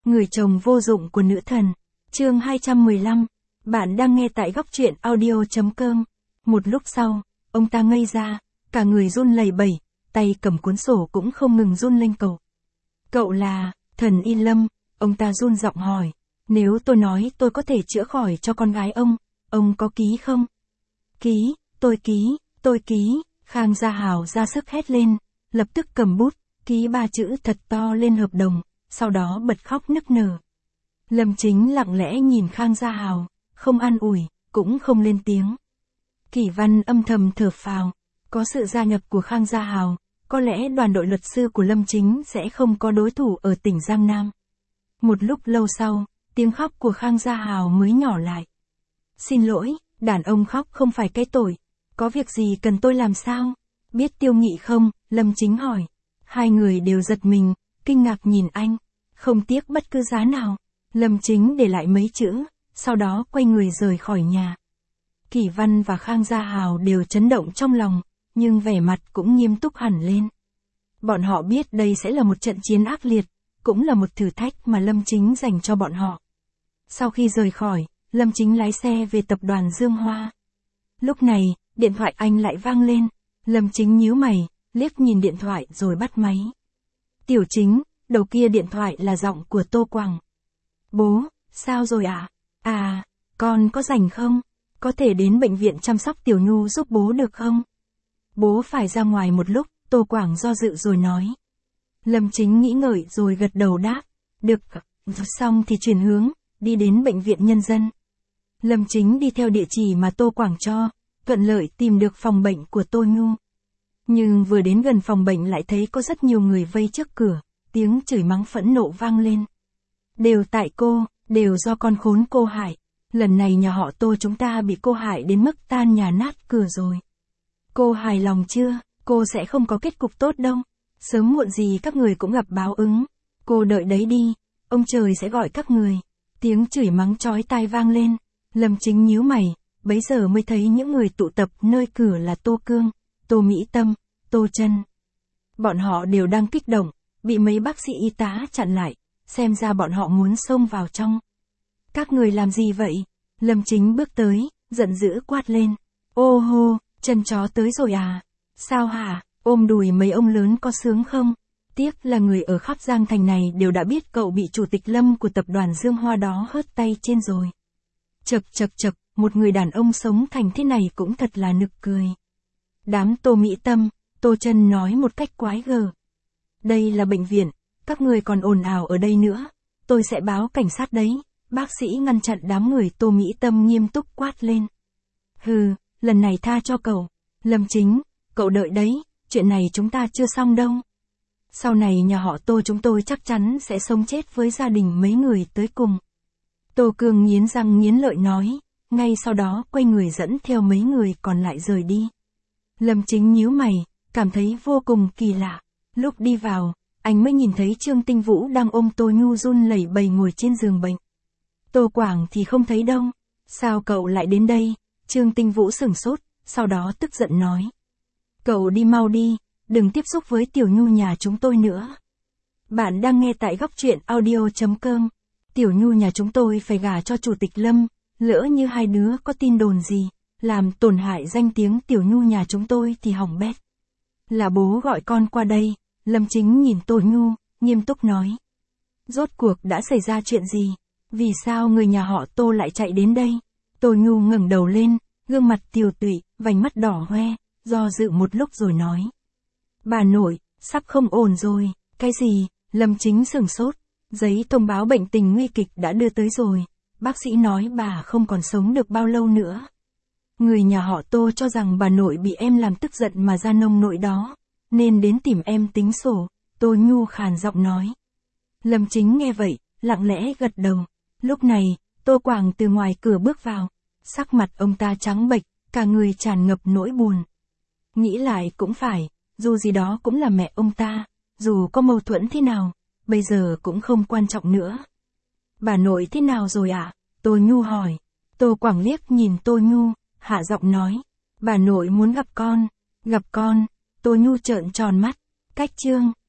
Người chồng vô dụng của nữ thần. Chương 215. Bạn đang nghe tại góc truyện audio.com. Một lúc sau, ông ta ngây ra, cả người run lẩy bẩy, tay cầm cuốn sổ cũng không ngừng run lên cậu. Cậu là thần Y Lâm, ông ta run giọng hỏi. Nếu tôi nói tôi có thể chữa khỏi cho con gái ông có ký không? Ký, tôi ký, Khang Gia Hào ra sức hét lên, lập tức cầm bút, ký 3 chữ thật to lên hợp đồng, sau đó bật khóc nức nở. Lâm Chính lặng lẽ nhìn Khang Gia Hào, không an ủi, cũng không lên tiếng. Kỷ Văn âm thầm thở phào, có sự gia nhập của Khang Gia Hào, có lẽ đoàn đội luật sư của Lâm Chính sẽ không có đối thủ ở tỉnh Giang Nam. Một lúc lâu sau, tiếng khóc của Khang Gia Hào mới nhỏ lại. Xin lỗi, đàn ông khóc không phải cái tội, có việc gì cần tôi làm sao? Biết Tiêu Nghị không? Lâm Chính hỏi. Hai người đều giật mình, kinh ngạc nhìn anh, không tiếc bất cứ giá nào. Lâm Chính để lại mấy chữ, sau đó quay người rời khỏi nhà. Kỷ Văn và Khang Gia Hào đều chấn động trong lòng, nhưng vẻ mặt cũng nghiêm túc hẳn lên. Bọn họ biết đây sẽ là một trận chiến ác liệt, cũng là một thử thách mà Lâm Chính dành cho bọn họ. Sau khi rời khỏi, Lâm Chính lái xe về tập đoàn Dương Hoa. Lúc này, điện thoại anh lại vang lên. Lâm Chính nhíu mày, liếc nhìn điện thoại rồi bắt máy. Tiểu Chính, đầu kia điện thoại là giọng của Tô Quảng. Bố, sao rồi ạ? À, con có rảnh không? Có thể đến bệnh viện chăm sóc Tiểu Nhu giúp bố được không? Bố phải ra ngoài một lúc, Tô Quảng do dự rồi nói. Lâm Chính nghĩ ngợi rồi gật đầu đáp. Được, xong thì chuyển hướng, đi đến bệnh viện nhân dân. Lâm Chính đi theo địa chỉ mà Tô Quảng cho, thuận lợi tìm được phòng bệnh của Tô Nhu. Nhưng vừa đến gần phòng bệnh lại thấy có rất nhiều người vây trước cửa, tiếng chửi mắng phẫn nộ vang lên. Đều tại cô, đều do con khốn cô hại. Lần này nhà họ Tô chúng ta bị cô hại đến mức tan nhà nát cửa rồi. Cô hài lòng chưa? Cô sẽ không có kết cục tốt đâu. Sớm muộn gì các người cũng gặp báo ứng. Cô đợi đấy đi, ông trời sẽ gọi các người. Tiếng chửi mắng chói tai vang lên. Lâm Chính nhíu mày, bấy giờ mới thấy những người tụ tập nơi cửa là Tô Cương, Tô Mỹ Tâm, Tô Trân. Bọn họ đều đang kích động, bị mấy bác sĩ y tá chặn lại, xem ra bọn họ muốn xông vào trong. Các người làm gì vậy? Lâm Chính bước tới, giận dữ quát lên. Ô hô, chân chó tới rồi à? Sao hả? Ôm đùi mấy ông lớn có sướng không? Tiếc là người ở khắp Giang Thành này đều đã biết cậu bị chủ tịch Lâm của tập đoàn Dương Hoa đó hớt tay trên rồi. Chậc, một người đàn ông sống thành thế này cũng thật là nực cười. Đám Tô Mỹ Tâm, Tô Trân nói một cách quái gở. Đây là bệnh viện, các người còn ồn ào ở đây nữa, tôi sẽ báo cảnh sát đấy. Bác sĩ ngăn chặn đám người Tô Mỹ Tâm nghiêm túc quát lên. Hừ, lần này tha cho cậu. Lâm Chính, cậu đợi đấy, chuyện này chúng ta chưa xong đâu. Sau này nhà họ Tô chúng tôi chắc chắn sẽ sống chết với gia đình mấy người tới cùng. Tô Cương nghiến răng nghiến lợi nói, ngay sau đó quay người dẫn theo mấy người còn lại rời đi. Lâm Chính nhíu mày, cảm thấy vô cùng kỳ lạ. Lúc đi vào, anh mới nhìn thấy Trương Tinh Vũ đang ôm Tô Nhu run lẩy bẩy ngồi trên giường bệnh. Tô Quảng thì không thấy đâu. Sao cậu lại đến đây? Trương Tinh Vũ sửng sốt, sau đó tức giận nói. Cậu đi mau đi, đừng tiếp xúc với Tiểu Nhu nhà chúng tôi nữa. Bạn đang nghe tại góc truyện audio.com. Tiểu Nhu nhà chúng tôi phải gả cho chủ tịch Lâm, lỡ như hai đứa có tin đồn gì, làm tổn hại danh tiếng Tiểu Nhu nhà chúng tôi thì hỏng bét. Là bố gọi con qua đây. Lâm Chính nhìn Tô Nhu, nghiêm túc nói. Rốt cuộc đã xảy ra chuyện gì? Vì sao người nhà họ Tô lại chạy đến đây? Tô Nhu ngẩng đầu lên, gương mặt tiều tụy, vành mắt đỏ hoe, do dự một lúc rồi nói. Bà nội, sắp không ổn rồi. Cái gì? Lâm Chính sửng sốt. Giấy thông báo bệnh tình nguy kịch đã đưa tới rồi. Bác sĩ nói bà không còn sống được bao lâu nữa. Người nhà họ Tô cho rằng bà nội bị em làm tức giận mà ra nông nỗi đó, nên đến tìm em tính sổ. Tô Nhu khàn giọng nói. Lâm Chính nghe vậy, lặng lẽ gật đầu. Lúc này, Tô Quảng từ ngoài cửa bước vào. Sắc mặt ông ta trắng bệch, cả người tràn ngập nỗi buồn. Nghĩ lại cũng phải, dù gì đó cũng là mẹ ông ta, dù có mâu thuẫn thế nào, bây giờ cũng không quan trọng nữa. Bà nội thế nào rồi ạ? Tô Nhu hỏi. Tô Quảng liếc nhìn Tô Nhu, hạ giọng nói. Bà nội muốn gặp con. Gặp con. Tô Nhu trợn tròn mắt. Cách Trương.